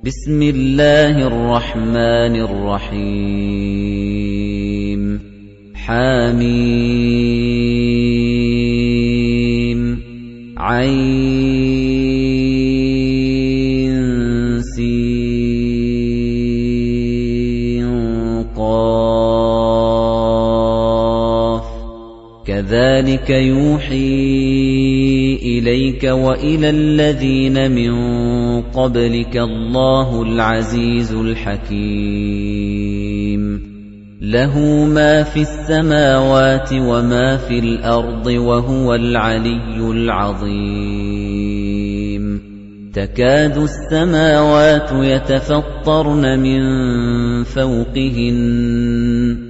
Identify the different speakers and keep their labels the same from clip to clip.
Speaker 1: بسم الله الرحمن الرحيم حميم عين سين قاف كذلك يوحي إليك وإلى الذين من قبلك الله العزيز الحكيم له ما في السماوات وما في الأرض وهو العلي العظيم تكاد السماوات يتفطرن من فوقهن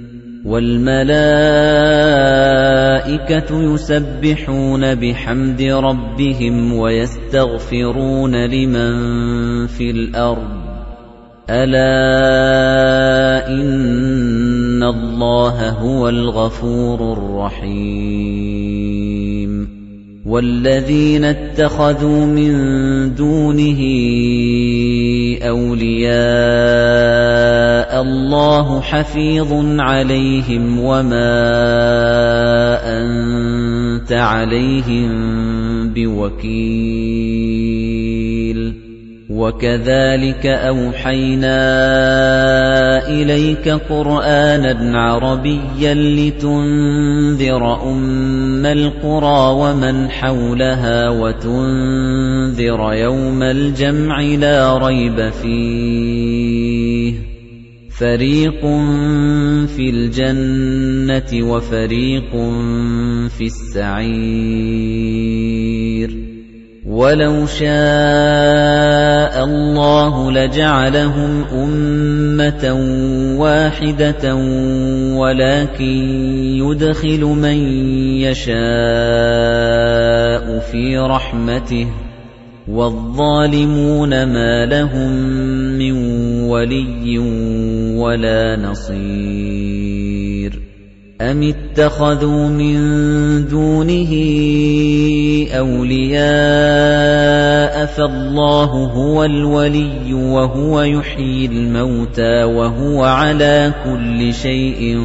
Speaker 1: والملائكة يسبحون بحمد ربهم ويستغفرون لمن في الأرض ألا إن الله هو الغفور الرحيم والذين اتخذوا من دونه أولياء الله حفيظ عليهم وما أنت عليهم بوكيل وكذلك أوحينا إليك قرآناً عربياً لتنذر أم القرى ومن حولها وتنذر يوم الجمع لا ريب فيه فريق في الجنة وفريق في السعير ولو شاء الله لجعلهم أمة واحدة ولكن يدخل من يشاء في رحمته والظالمون ما لهم من ولي ولا نصير أم اتخذوا من دونه أولياء فالله هو الولي وهو يحيي الموتى وهو على كل شيء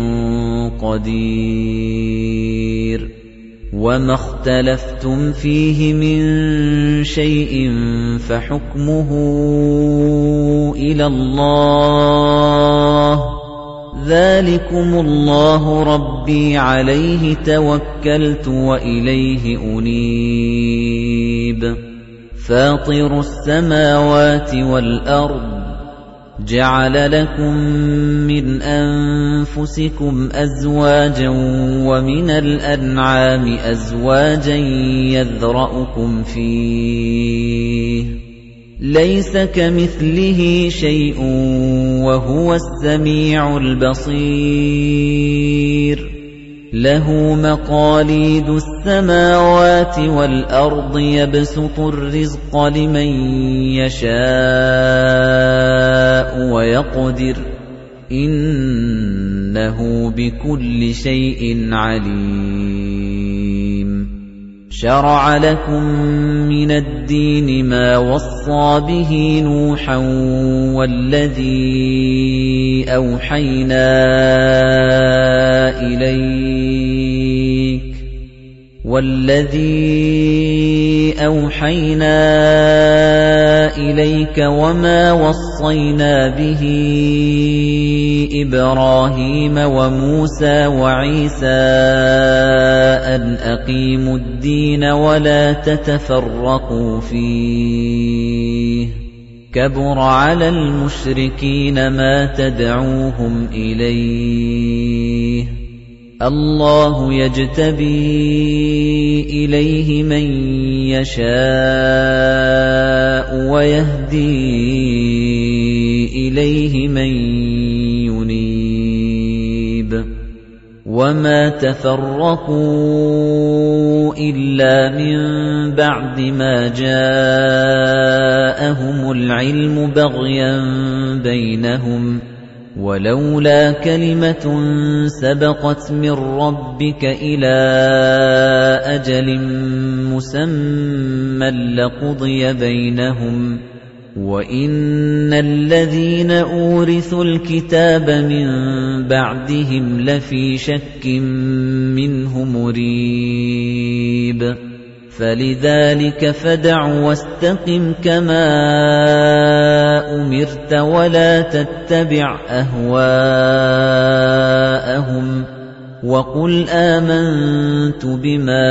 Speaker 1: قدير وما اختلفتم فيه من شيء فحكمه إلى الله ذلكم الله ربي عليه توكلت وإليه أنيب فاطر السماوات والأرض جعل لكم من أنفسكم أزواجا ومن الأنعام أزواجا يذرأكم فيه ليس كمثله شيء وهو السميع البصير له مقاليد السماوات والأرض يبسط الرزق لمن يشاء ويقدر إنه بكل شيء عليم شرع لكم من الدين ما وصى به نوحا والذي أوحينا إليك وما وصينا به إبراهيم وموسى وعيسى أن أقيموا الدين ولا تتفرقوا فيه كبر على المشركين ما تدعوهم إليه الله يجتبي إليه من يشاء ويهدي إليه من ينيب وما تفرقوا إلا من بعد ما جاءهم العلم بغيا بينهم ولولا كلمة سبقت من ربك إلى أجل مسمى لقضي بينهم وَإِنَّ الَّذِينَ أُورِثُوا الْكِتَابَ مِن بَعْدِهِمْ لَفِي شَكٍّ مِّنْهُ مُرِيبٍ فَلِذَلِكَ فَادْعُ وَاسْتَقِمْ كَمَا أُمِرْتَ وَلَا تَتَّبِعْ أَهْوَاءَهُمْ وَقُلْ آمَنْتُ بِمَا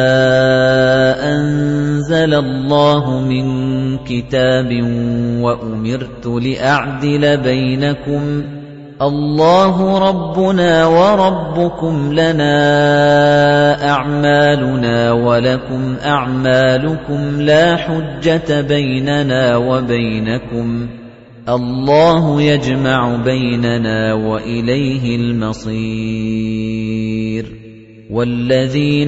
Speaker 1: أَنزَلَ اللَّهُ مِنْ كِتَابٍ وَأُمِرْتُ لِأَعْدِلَ بَيْنَكُمْ اللَّهُ رَبُّنَا وَرَبُّكُمْ لَنَا أَعْمَالُنَا وَلَكُمْ أَعْمَالُكُمْ لَا حُجَّةَ بَيْنَنَا وَبَيْنَكُمْ اللَّهُ يَجْمَعُ بَيْنَنَا وَإِلَيْهِ الْمَصِيرُ وَالَّذِينَ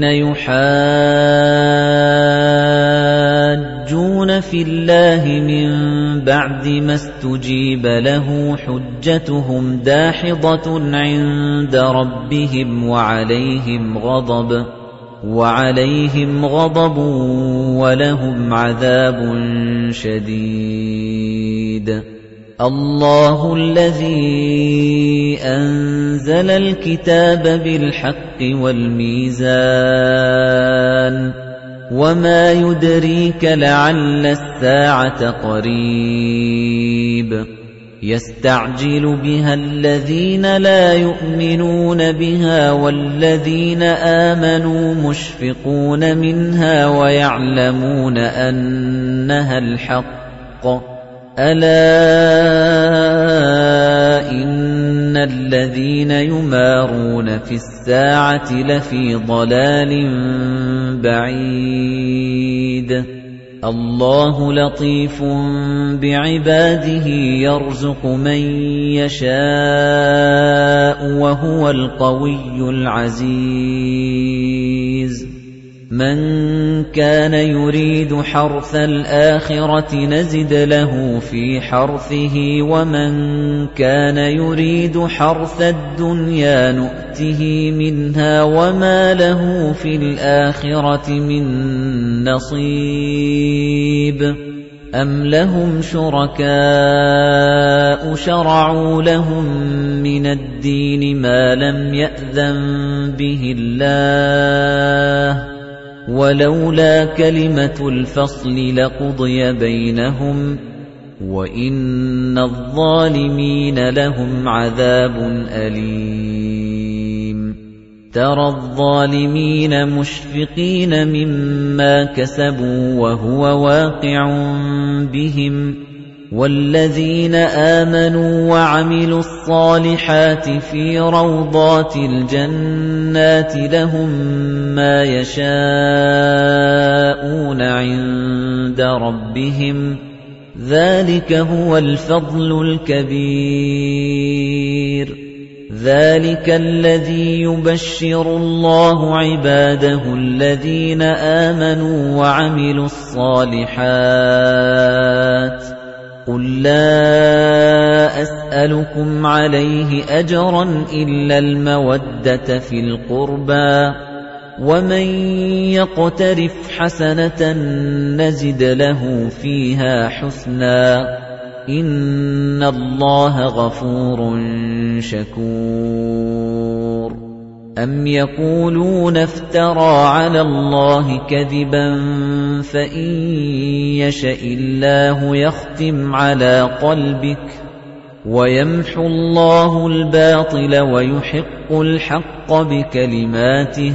Speaker 1: يُحَاجُّونَ فِي اللَّهِ مِن بَعْدِ مَا اسْتُجِيبَ لَهُ حُجَّتُهُمْ دَاحِضَةٌ عِندَ رَبِّهِمْ وَعَلَيْهِمْ غَضَبٌ وَلَهُمْ عَذَابٌ شَدِيدٌ اللَّهُ الَّذِي أَنزَلَ الْكِتَابَ بِالْحَقِّ وَالْمِيزَانَ وَمَا يُدْرِيكَ لَعَلَّ السَّاعَةَ قَرِيبٌ يَسْتَعْجِلُ بِهَا الَّذِينَ لَا يُؤْمِنُونَ بِهَا وَالَّذِينَ آمَنُوا مُشْفِقُونَ مِنْهَا وَيَعْلَمُونَ أَنَّهَا الْحَقُّ أَلَا إِنَّ الَّذِينَ يُمَارُونَ فِي السَّاعَةِ لَفِي ضَلَالٍ بَعِيدٍ اللَّهُ لَطِيفٌ بِعِبَادِهِ يَرْزُقُ مَن يَشَاءُ وَهُوَ الْقَوِيُّ الْعَزِيزُ مَن كَانَ يُرِيدُ حَرْثَ الْآخِرَةِ نَزِدْ لَهُ فِي حَرْثِهِ وَمَن كَانَ يُرِيدُ حَرْثَ الدُّنْيَا نُؤْتِهِ مِنْهَا وَمَا لَهُ فِي الْآخِرَةِ مِن نَّصِيبٍ أَمْ لَهُمْ شُرَكَاءُ شَرَعُوا لَهُم مِّنَ الدِّينِ مَا لَمْ يَأْذَن بِهِ اللَّهُ وَلَوْلَا كَلِمَةُ الْفَصْلِ لَقُضِيَ بَيْنَهُمْ وَإِنَّ الظَّالِمِينَ لَهُمْ عَذَابٌ أَلِيمٌ تَرَى الظَّالِمِينَ مُشْفِقِينَ مِمَّا كَسَبُوا وَهُوَ واقع بِهِمْ وَالَّذِينَ آمَنُوا وَعَمِلُوا الصَّالِحَاتِ فِي رَوْضَاتِ الْجَنَّاتِ لَهُم مَّا يَشَاءُونَ عِندَ رَبِّهِمْ ذَلِكَ هُوَ الْفَضْلُ الْكَبِيرُ ذَلِكَ الَّذِي يُبَشِّرُ اللَّهُ عِبَادَهُ الَّذِينَ آمَنُوا وَعَمِلُوا الصَّالِحَاتِ قُل لَّا أَسْأَلُكُمْ عَلَيْهِ أَجْرًا إِلَّا الْمَوَدَّةَ فِي الْقُرْبَى وَمَن يَقْتَرِفْ حَسَنَةً نَّزِدْ لَهُ فِيهَا حُسْنًا إِنَّ اللَّهَ غَفُورٌ شَكُورٌ أَمْ يَقُولُونَ افْتَرَىٰ عَلَى اللَّهِ كَذِبًا فَإِن يَشَإِ اللَّهُ يَخْتِمْ عَلَىٰ قَلْبِكَ وَيَمْحُ اللَّهُ الْبَاطِلَ وَيُحِقُّ الْحَقَّ بِكَلِمَاتِهِ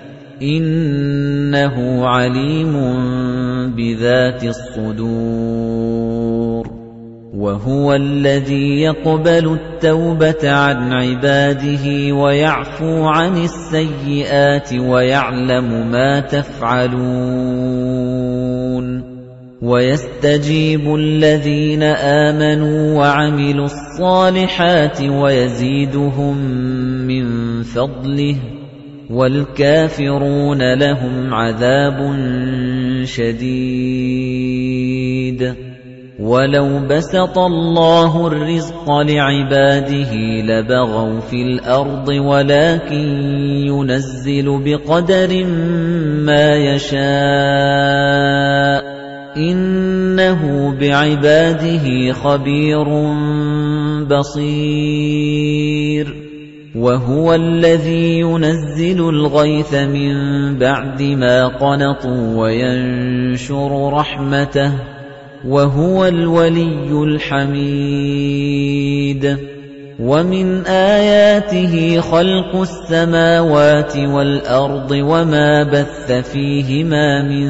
Speaker 1: إِنَّهُ عَلِيمٌ بِذَاتِ الصُّدُورِ وَهُوَ الَّذِي يَقْبَلُ التَّوْبَةَ عَنْ عِبَادِهِ وَيَعْفُو عَنِ السَّيِّئَاتِ وَيَعْلَمُ مَا تَفْعَلُونَ وَيَسْتَجِيبُ الَّذِينَ آمَنُوا وَعَمِلُوا الصَّالِحَاتِ وَيَزِيدُهُم مِّن فَضْلِهِ وَالْكَافِرُونَ لَهُمْ عَذَابٌ شَدِيدٌ وَلَوْ بَسَطَ اللَّهُ الرِّزْقَ لِعِبَادِهِ لَبَغَوْا فِي الْأَرْضِ وَلَكِن يُنَزِّلُ بِقَدَرٍ مَّا يَشَاءُ إِنَّهُ بِعِبَادِهِ خَبِيرٌ بَصِيرٌ وَهُوَ الَّذِي يُنَزِّلُ الْغَيْثَ مِن بَعْدِ مَا قَنَطُوا وَيَنشُرُ رَحْمَتَهُ وَهُوَ الْوَلِيُّ الْحَمِيدُ وَمِنْ آيَاتِهِ خَلْقُ السَّمَاوَاتِ وَالْأَرْضِ وَمَا بَثَّ فِيهِمَا مِن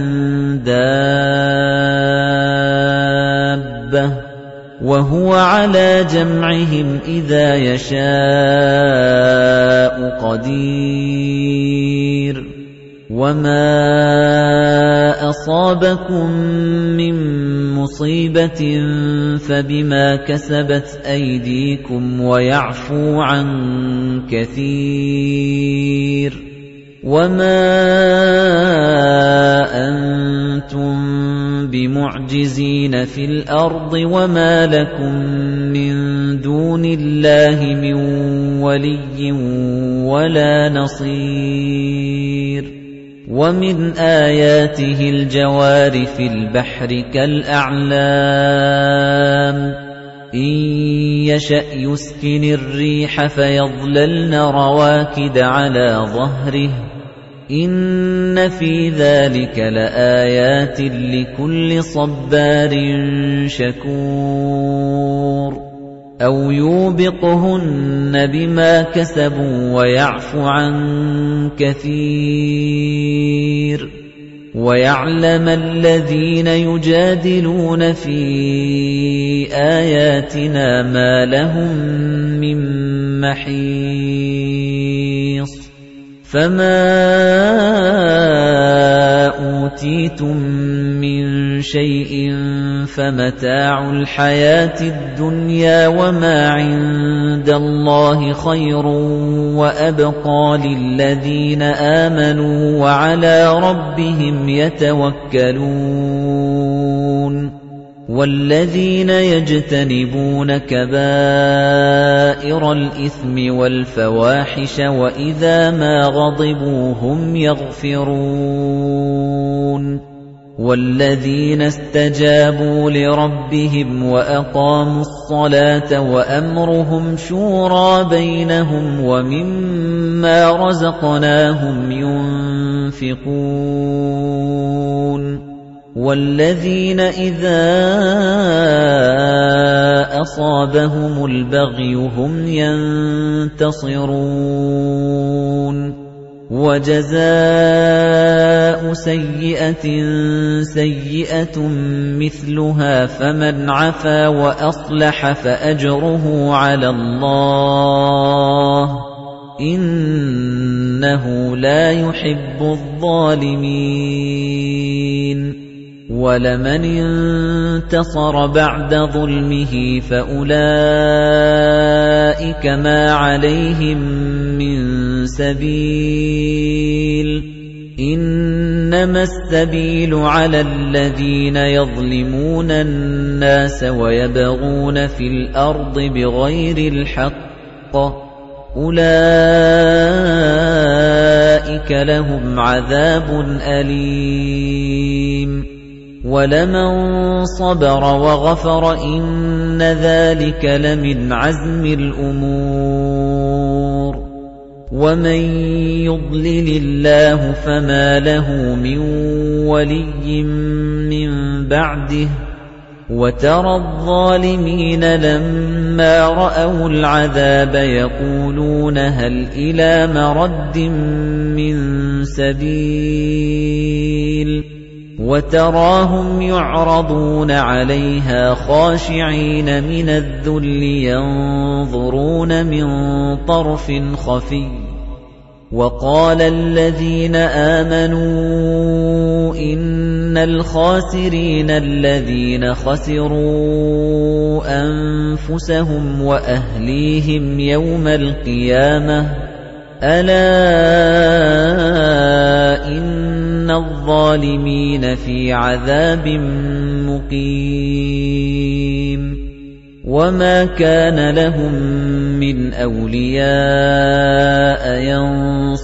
Speaker 1: دَابَّةٍ وَهُوَ عَلَى جَمْعِهِمْ إِذَا يَشَاءُ قَدِيرٌ وَمَا أَصَابَكُم مِّن مُّصِيبَةٍ فَبِمَا كَسَبَتْ أَيْدِيكُمْ وَيَعْفُو عَن كَثِيرٍ وَمَا أَنتُم بِمُعْجِزِينَ فِي الْأَرْضِ وَمَا لَكُم مِّن دُونِ اللَّهِ مِن وَلِيٍّ وَلَا نَصِيرٍ وَمِنْ آيَاتِهِ الْجَوَارِ فِي الْبَحْرِ كَالْأَعْلَامِ إِن يَشَأْ يُسْكِنِ الرِّيحَ فَيَظْلَلْنَ رَوَاكِدَ عَلَى ظَهْرِهِ إِنَّ فِي ذَلِكَ لَآيَاتٍ لِكُلِّ صَبَّارٍ شَكُورٍ أَوْ يُوبِقْهُنَّ بِمَا كَسَبُوا وَيَعْفُ عَن كَثِيرٍ وَيَعْلَمَ الَّذِينَ يُجَادِلُونَ فِي آيَاتِنَا مَا لَهُم مِّن مَّحِيصٍ فَمَا أُوتِيتُم مِّن شَيْءٍ فَمَتَاعُ الْحَيَاةِ الدُّنْيَا وَمَا عِندَ اللَّهِ خَيْرٌ وَأَبْقَىٰ لِلَّذِينَ آمَنُوا وَعَلَىٰ رَبِّهِمْ يَتَوَكَّلُونَ وَالَّذِينَ يَجْتَنِبُونَ كَبَائِرَ الْإِثْمِ وَالْفَوَاحِشَ وَإِذَا مَا غَضِبُوا هُمْ يَغْفِرُونَ وَالَّذِينَ اسْتَجَابُوا لِرَبِّهِمْ وَأَقَامُوا الصَّلَاةَ وَأَمْرُهُمْ شُورَىٰ بَيْنَهُمْ وَمِمَّا رَزَقْنَاهُمْ يُنفِقُونَ وَالَّذِينَ إِذَا أَصَابَهُمُ الْبَغْيُ هُمْ يَنتَصِرُونَ وَجَزَاءُ سَيِّئَةٍ سَيِّئَةٌ مِثْلُهَا فَمَنْ عَفَا وَأَصْلَحَ فَأَجْرُهُ عَلَى اللَّهِ إِنَّهُ لَا يُحِبُّ الظَّالِمِينَ وَلَمَنِ انتَصَرَ بَعْدَ ظُلْمِهِ فَأُولَئِكَ مَا عَلَيْهِم مِّن سَبِيلٍ إِنَّمَا السَّبِيلُ عَلَى الَّذِينَ يَظْلِمُونَ النَّاسَ وَيَبْغُونَ فِي الْأَرْضِ بِغَيْرِ الْحَقِّ أُولَئِكَ لَهُمْ عَذَابٌ أَلِيمٌ وَلَمَن صَبَرَ وَغَفَرَ إِنَّ ذَلِكَ لَمِنْ عَزْمِ الْأُمُورِ وَمَن يُضْلِلِ اللَّهُ فَمَا لَهُ مِن وَلِيٍّ مِّن بَعْدِهِ وَتَرَى الظَّالِمِينَ لَمَّا رَأَوُا الْعَذَابَ يَقُولُونَ هَلْ إِلَىٰ مَرَدٍّ مِّن سَبِيلٍ وَتَرَاهُمْ يُعْرَضُونَ عَلَيْهَا خَاشِعِينَ مِنَ الذُّلِّ يَنظُرُونَ مِن طَرْفٍ خَفِيٍّ وَقَالَ الَّذِينَ آمَنُوا إِنَّ الْخَاسِرِينَ الَّذِينَ خَسِرُوا أَنفُسَهُمْ وَأَهْلِيهِمْ يَوْمَ الْقِيَامَةِ أَلَا إِنَّ الظَّالِمِينَ فِي عَذَابٍ مُقِيمٍ وَمَا كَانَ لَهُم مِّنْ أَوْلِيَاءَ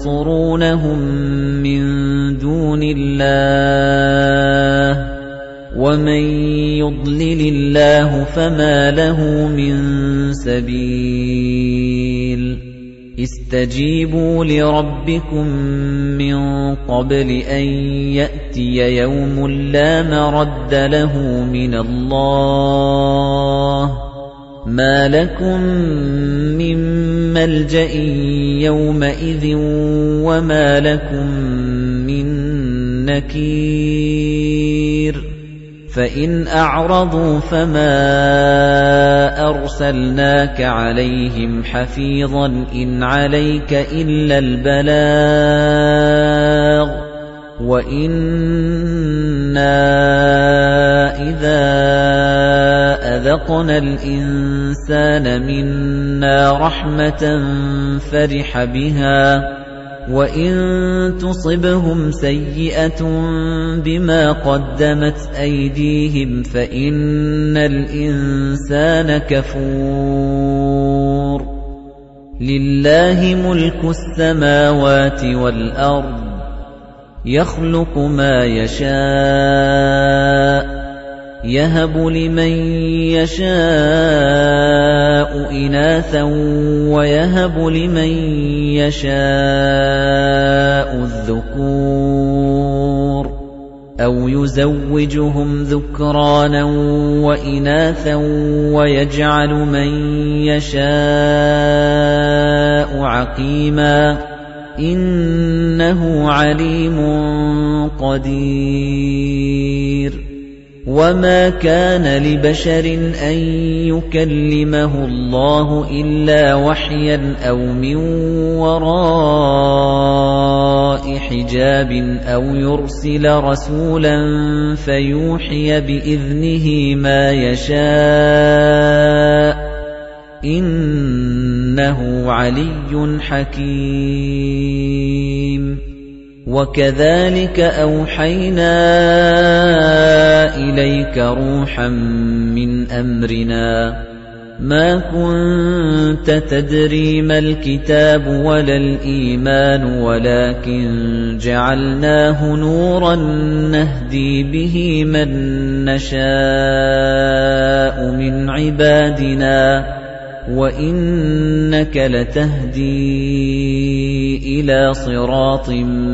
Speaker 1: يَنصُرُونَهُم مِّن دُونِ اللَّهِ وَمَن يُضْلِلِ اللَّهُ فَمَا لَهُ مِن سَبِيلٍ اسْتَجِيبُوا لِرَبِّكُم مِّن قَبْلِ أَن يَأْتِيَ يَوْمٌ لَّا مَرَدَّ لَهُ مِنَ اللَّهِ مَا لَكُم مِّن مَّلْجَإٍ يَوْمَئِذٍ وَمَا لَكُم مِّن نَّكِيرٍ فَإِنْ أَعْرَضُوا فَمَا أَرْسَلْنَاكَ عَلَيْهِمْ حَفِيظًا إِنْ عَلَيْكَ إِلَّا الْبَلَاغُ وَإِنَّا إِذَا أَذَقْنَا الْإِنسَانَ مِنَّا رَحْمَةً فَرِحَ بِهَا وَإِن تُصِبْهُمْ سَيِّئَةٌ بِمَا قَدَّمَتْ أَيْدِيهِمْ فَإِنَّ الْإِنسَانَ كَفُورٌ لِلَّهِ مُلْكُ السَّمَاوَاتِ وَالْأَرْضِ يَخْلُقُ مَا يَشَاءُ يَهَبُ لِمَن يَشَاءُ إِنَاثًا وَيَهَبُ لِمَن يَشَاءُ الذُّكُورَ أَوْ يُزَوِّجُهُمْ ذُكْرَانًا وَإِنَاثًا وَيَجْعَلُ مَن يَشَاءُ عَقِيمًا إِنَّهُ عَلِيمٌ قَدِيرٌ وَمَا كَانَ لِبَشَرٍ أَن يُكَلِّمَهُ اللَّهُ إِلَّا وَحْيًا أَوْ مِن وَرَاءِ حِجَابٍ أَوْ يُرْسِلَ رَسُولًا فَيُوحِيَ بِإِذْنِهِ مَا يَشَاءُ إِنَّهُ عَلِيٌّ حَكِيمٌ وَكَذَلِكَ أَوْحَيْنَا إِلَيْكَ رُوحًا مِّنْ أَمْرِنَا مَا كُنتَ تَدْرِي مَا الْكِتَابُ وَلَا الْإِيمَانُ وَلَكِن جَعَلْنَاهُ نُورًا نَّهْدِي بِهِ مَن نَّشَاءُ مِنْ عِبَادِنَا وَإِنَّكَ لَتَهْدِي إِلَى صِرَاطٍ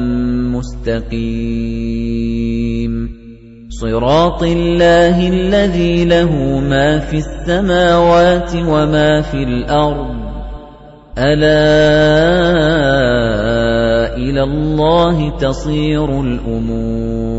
Speaker 1: مُسْتَقِيمٍ صِرَاطِ اللَّهِ الَّذِي لَهُ مَا فِي السَّمَاوَاتِ وَمَا فِي الْأَرْضِ أَلَا إِلَى اللَّهِ تَصِيرُ الْأُمُورُ